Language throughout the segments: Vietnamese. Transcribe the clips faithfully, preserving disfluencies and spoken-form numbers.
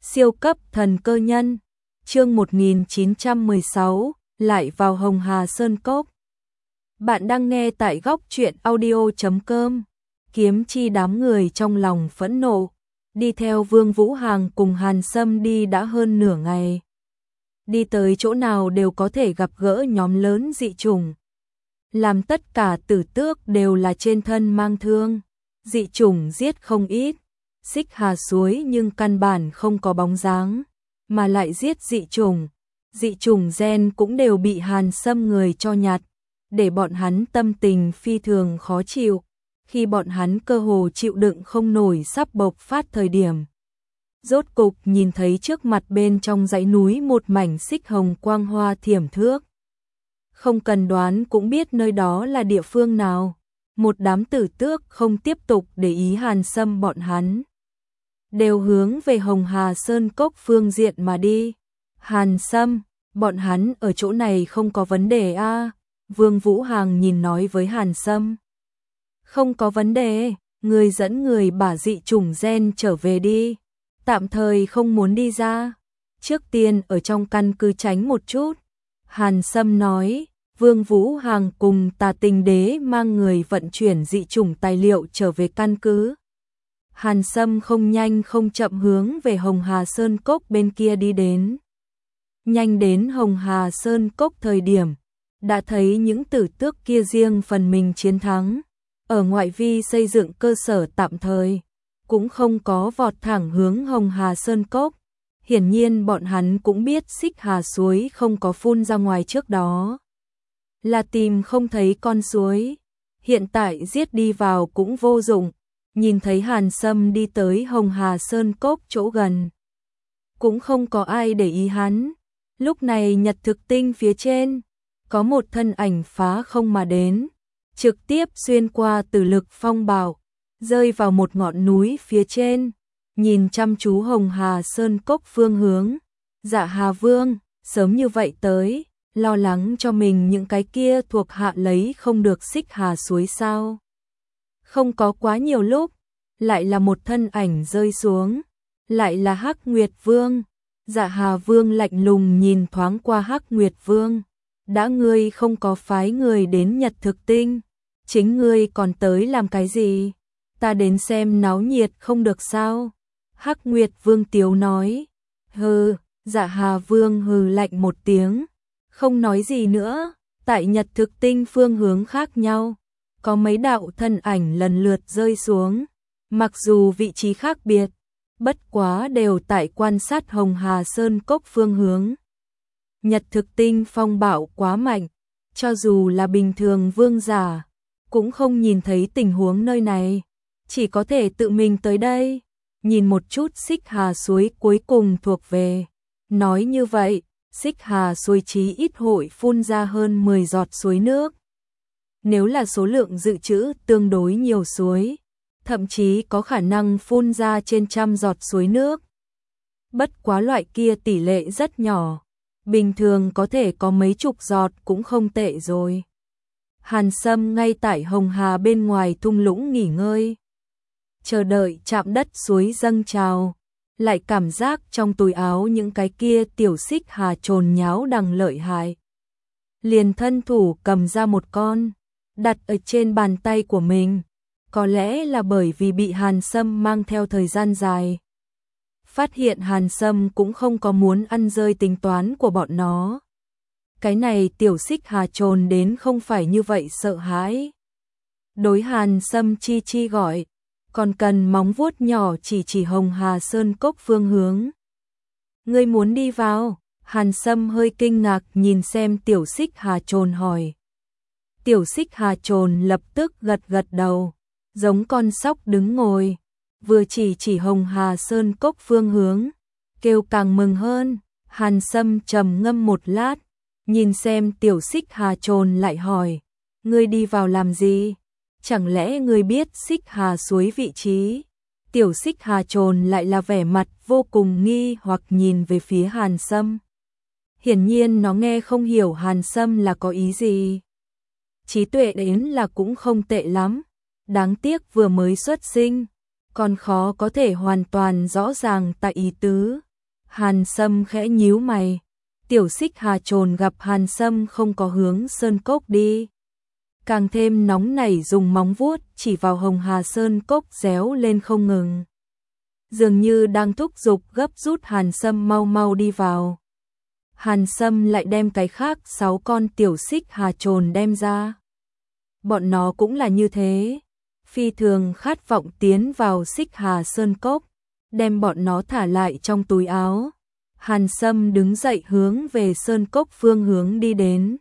Siêu cấp thần cơ nhân, chương một nghìn chín trăm mười sáu, lại vào Hồng Hà Sơn Cốc. Bạn đang nghe tại góc truyện audio chấm com. Kiếm Chi đám người trong lòng phẫn nộ, đi theo Vương Vũ Hàng cùng Hàn Sâm đi đã hơn nửa ngày. Đi tới chỗ nào đều có thể gặp gỡ nhóm lớn dị chủng. Làm tất cả tử tước đều là trên thân mang thương, dị chủng giết không ít. Xích Hà suối nhưng căn bản không có bóng dáng, mà lại giết dị chủng. Dị chủng gen cũng đều bị Hàn Sâm người cho nhặt, để bọn hắn tâm tình phi thường khó chịu. Khi bọn hắn cơ hồ chịu đựng không nổi sắp bộc phát thời điểm, rốt cục nhìn thấy trước mặt bên trong dãy núi một mảnh xích hồng quang hoa thiểm thước. Không cần đoán cũng biết nơi đó là địa phương nào. Một đám tử tước không tiếp tục để ý Hàn Sâm bọn hắn, đều hướng về Hồng Hà Sơn Cốc phương diện mà đi. Hàn Sâm, bọn hắn ở chỗ này không có vấn đề a? À? Vương Vũ Hàng nhìn nói với Hàn Sâm. Không có vấn đề, người dẫn người bả dị chủng gen trở về đi. Tạm thời không muốn đi ra, trước tiên ở trong căn cứ tránh một chút. Hàn Sâm nói. Vương Vũ Hàng cùng Tà Tình Đế mang người vận chuyển dị chủng tài liệu trở về căn cứ. Hàn Sâm không nhanh không chậm hướng về Hồng Hà Sơn Cốc bên kia đi đến. Nhanh đến Hồng Hà Sơn Cốc thời điểm, đã thấy những tử tước kia riêng phần mình chiến thắng. Ở ngoại vi xây dựng cơ sở tạm thời, cũng không có vọt thẳng hướng Hồng Hà Sơn Cốc. Hiển nhiên bọn hắn cũng biết Xích Hà suối không có phun ra ngoài trước đó, là tìm không thấy con suối. Hiện tại giết đi vào cũng vô dụng. Nhìn thấy Hàn Sâm đi tới Hồng Hà Sơn Cốc chỗ gần, cũng không có ai để ý hắn. Lúc này nhật thực tinh phía trên, có một thân ảnh phá không mà đến, trực tiếp xuyên qua tử lực phong bạo, rơi vào một ngọn núi phía trên, nhìn chăm chú Hồng Hà Sơn Cốc phương hướng. Dạ Hà Vương, sớm như vậy tới, lo lắng cho mình những cái kia thuộc hạ lấy không được Xích Hà suối sao? Không có quá nhiều lúc, lại là một thân ảnh rơi xuống, lại là Hắc Nguyệt Vương. Dạ Hà Vương lạnh lùng nhìn thoáng qua Hắc Nguyệt Vương. Đã ngươi không có phái người đến nhật thực tinh, chính ngươi còn tới làm cái gì? Ta đến xem náo nhiệt không được sao? Hắc Nguyệt Vương tiếu nói. Hừ, Dạ Hà Vương hừ lạnh một tiếng, không nói gì nữa. Tại nhật thực tinh phương hướng khác nhau, có mấy đạo thân ảnh lần lượt rơi xuống, mặc dù vị trí khác biệt, bất quá đều tại quan sát Hồng Hà Sơn Cốc phương hướng. Nhật thực tinh phong bạo quá mạnh, cho dù là bình thường vương giả, cũng không nhìn thấy tình huống nơi này, chỉ có thể tự mình tới đây, nhìn một chút Xích Hà suối cuối cùng thuộc về. Nói như vậy, Xích Hà suối chí ít hội phun ra hơn mười giọt suối nước. Nếu là số lượng dự trữ tương đối nhiều suối, thậm chí có khả năng phun ra trên trăm giọt suối nước. Bất quá loại kia tỷ lệ rất nhỏ, bình thường có thể có mấy chục giọt cũng không tệ rồi. Hàn Sâm ngay tại Hồng Hà bên ngoài thung lũng nghỉ ngơi, chờ đợi chạm đất suối dâng trào, lại cảm giác trong túi áo những cái kia tiểu Xích Hà trồn nháo đằng lợi hại. Liền thân thủ cầm ra một con, đặt ở trên bàn tay của mình, có lẽ là bởi vì bị Hàn Sâm mang theo thời gian dài. Phát hiện Hàn Sâm cũng không có muốn ăn rơi tính toán của bọn nó. Cái này tiểu Xích Hà trồn đến không phải như vậy sợ hãi. Đối Hàn Sâm chi chi gọi, còn cần móng vuốt nhỏ chỉ chỉ Hồng Hà Sơn Cốc phương hướng. Ngươi muốn đi vào? Hàn Sâm hơi kinh ngạc nhìn xem tiểu Xích Hà trồn hỏi. Tiểu Xích Hà trồn lập tức gật gật đầu, giống con sóc đứng ngồi, vừa chỉ chỉ Hồng Hà Sơn Cốc phương hướng, kêu càng mừng hơn. Hàn Sâm trầm ngâm một lát, nhìn xem tiểu Xích Hà trồn lại hỏi, ngươi đi vào làm gì? Chẳng lẽ ngươi biết Xích Hà suối vị trí? Tiểu Xích Hà trồn lại là vẻ mặt vô cùng nghi hoặc nhìn về phía Hàn Sâm. Hiển nhiên nó nghe không hiểu Hàn Sâm là có ý gì. Trí tuệ đến là cũng không tệ lắm, đáng tiếc vừa mới xuất sinh, còn khó có thể hoàn toàn rõ ràng tại ý tứ. Hàn Sâm khẽ nhíu mày. Tiểu Xích Hà Trồn gặp Hàn Sâm không có hướng sơn cốc đi, càng thêm nóng nảy, dùng móng vuốt chỉ vào Hồng Hà Sơn cốc réo lên không ngừng, dường như đang thúc giục gấp rút Hàn Sâm mau mau đi vào. Hàn Sâm lại đem cái khác sáu con Tiểu Xích Hà Trồn đem ra. Bọn nó cũng là như thế, phi thường khát vọng tiến vào Xích Hà Sơn cốc, đem bọn nó thả lại trong túi áo. Hàn Sâm đứng dậy hướng về sơn cốc phương hướng đi đến.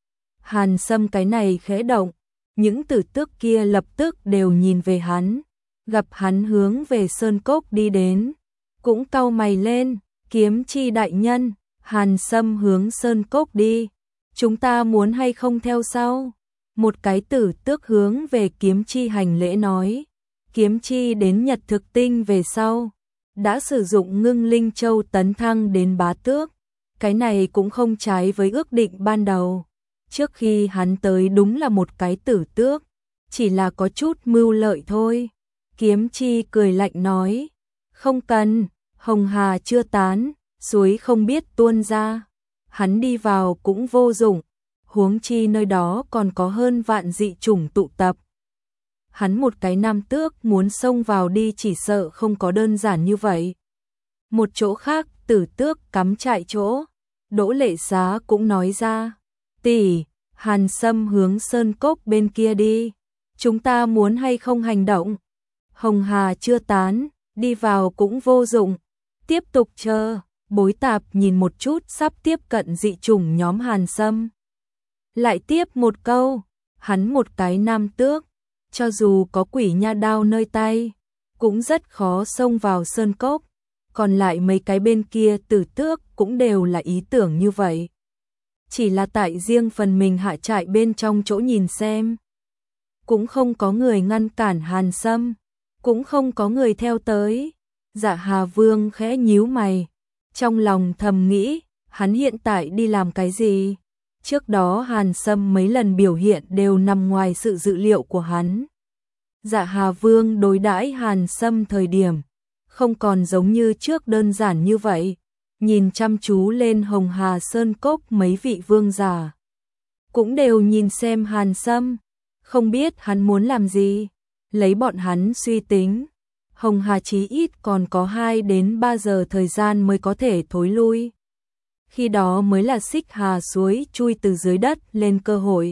Hàn Sâm cái này khẽ động, những tử tước kia lập tức đều nhìn về hắn, gặp hắn hướng về sơn cốc đi đến, cũng cau mày lên. Kiếm Chi đại nhân, Hàn Sâm hướng sơn cốc đi, chúng ta muốn hay không theo sau? Một cái tử tước hướng về Kiếm Chi hành lễ nói. Kiếm Chi đến Nhật Thực Tinh về sau, đã sử dụng ngưng linh châu tấn thăng đến bá tước, cái này cũng không trái với ước định ban đầu. Trước khi hắn tới đúng là một cái tử tước, chỉ là có chút mưu lợi thôi. Kiếm Chi cười lạnh nói, không cần, Hồng Hà chưa tán, suối không biết tuôn ra, hắn đi vào cũng vô dụng, huống chi nơi đó còn có hơn vạn dị chủng tụ tập. Hắn một cái nam tước muốn xông vào đi chỉ sợ không có đơn giản như vậy. Một chỗ khác, tử tước cắm trại chỗ, Đỗ Lệ Giá cũng nói ra, tỷ, Hàn Sâm hướng sơn cốc bên kia đi, chúng ta muốn hay không hành động? Hồng Hà chưa tán, đi vào cũng vô dụng, tiếp tục chờ. Bối Tạp nhìn một chút sắp tiếp cận dị chủng nhóm Hàn Sâm, lại tiếp một câu, hắn một cái nam tước, cho dù có quỷ nha đao nơi tay, cũng rất khó xông vào sơn cốc. Còn lại mấy cái bên kia tử tước cũng đều là ý tưởng như vậy, chỉ là tại riêng phần mình hạ trại bên trong chỗ nhìn xem. Cũng không có người ngăn cản Hàn Sâm, cũng không có người theo tới. Dạ Hà Vương khẽ nhíu mày, trong lòng thầm nghĩ, hắn hiện tại đi làm cái gì? Trước đó Hàn Sâm mấy lần biểu hiện đều nằm ngoài sự dự liệu của hắn. Dạ Hà Vương đối đãi Hàn Sâm thời điểm không còn giống như trước đơn giản như vậy, nhìn chăm chú lên Hồng Hà Sơn cốc mấy vị vương giả, cũng đều nhìn xem Hàn Sâm, không biết hắn muốn làm gì. Lấy bọn hắn suy tính, Hồng Hà chí ít còn có hai đến ba giờ thời gian mới có thể thối lui. Khi đó mới là Xích Hà suối chui từ dưới đất lên cơ hội.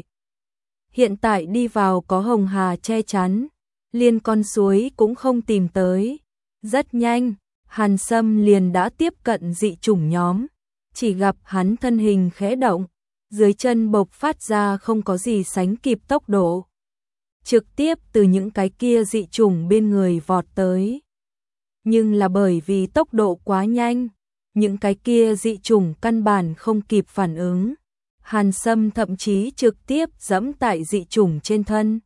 Hiện tại đi vào có Hồng Hà che chắn, liên con suối cũng không tìm tới. Rất nhanh, Hàn Sâm liền đã tiếp cận dị chủng nhóm, chỉ gặp hắn thân hình khẽ động, dưới chân bộc phát ra không có gì sánh kịp tốc độ, trực tiếp từ những cái kia dị chủng bên người vọt tới. Nhưng là bởi vì tốc độ quá nhanh, những cái kia dị chủng căn bản không kịp phản ứng. Hàn Sâm thậm chí trực tiếp giẫm tại dị chủng trên thân,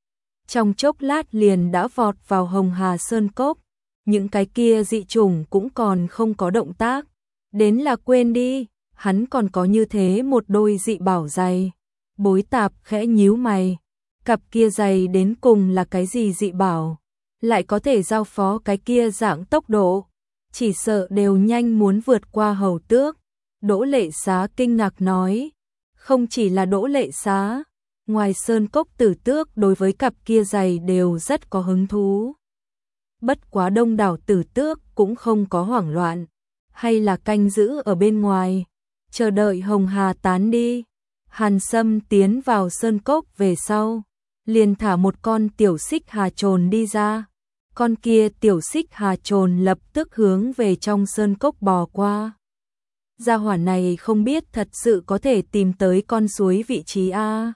trong chốc lát liền đã vọt vào Hồng Hà Sơn cốc. Những cái kia dị chủng cũng còn không có động tác, đến là quên đi, hắn còn có như thế một đôi dị bảo giày. Bối Tạp khẽ nhíu mày, cặp kia giày đến cùng là cái gì dị bảo, lại có thể giao phó cái kia dạng tốc độ, chỉ sợ đều nhanh muốn vượt qua hầu tước. Đỗ Lệ Xá kinh ngạc nói, không chỉ là Đỗ Lệ Xá, ngoài sơn cốc tử tước đối với cặp kia giày đều rất có hứng thú. Bất quá đông đảo tử tước cũng không có hoảng loạn, hay là canh giữ ở bên ngoài, chờ đợi Hồng Hà tán đi. Hàn Sâm tiến vào sơn cốc về sau, liền thả một con tiểu Xích Hà Trồn đi ra. Con kia tiểu Xích Hà Trồn lập tức hướng về trong sơn cốc bò qua. Gia hỏa này không biết thật sự có thể tìm tới con suối vị trí a.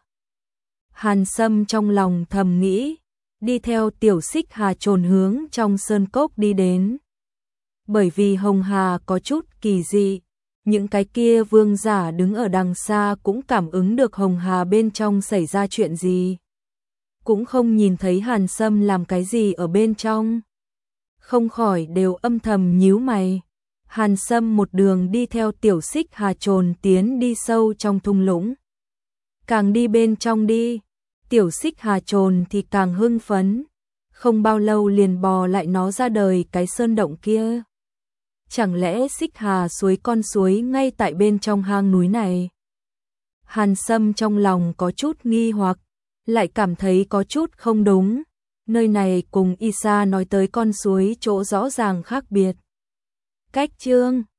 Hàn Sâm trong lòng thầm nghĩ, đi theo tiểu Xích Hà Trồn hướng trong sơn cốc đi đến. Bởi vì Hồng Hà có chút kỳ dị, những cái kia vương giả đứng ở đằng xa cũng cảm ứng được Hồng Hà bên trong xảy ra chuyện gì, cũng không nhìn thấy Hàn Sâm làm cái gì ở bên trong, không khỏi đều âm thầm nhíu mày. Hàn Sâm một đường đi theo tiểu Xích Hà Trồn tiến đi sâu trong thung lũng, càng đi bên trong đi, tiểu Xích Hà Trồn thì càng hưng phấn, không bao lâu liền bò lại nó ra đời cái sơn động kia. chẳng lẽ Xích Hà suối con suối ngay tại bên trong hang núi này? Hàn Sâm trong lòng có chút nghi hoặc, lại cảm thấy có chút không đúng, nơi này cùng Isa nói tới con suối chỗ rõ ràng khác biệt. Cách chương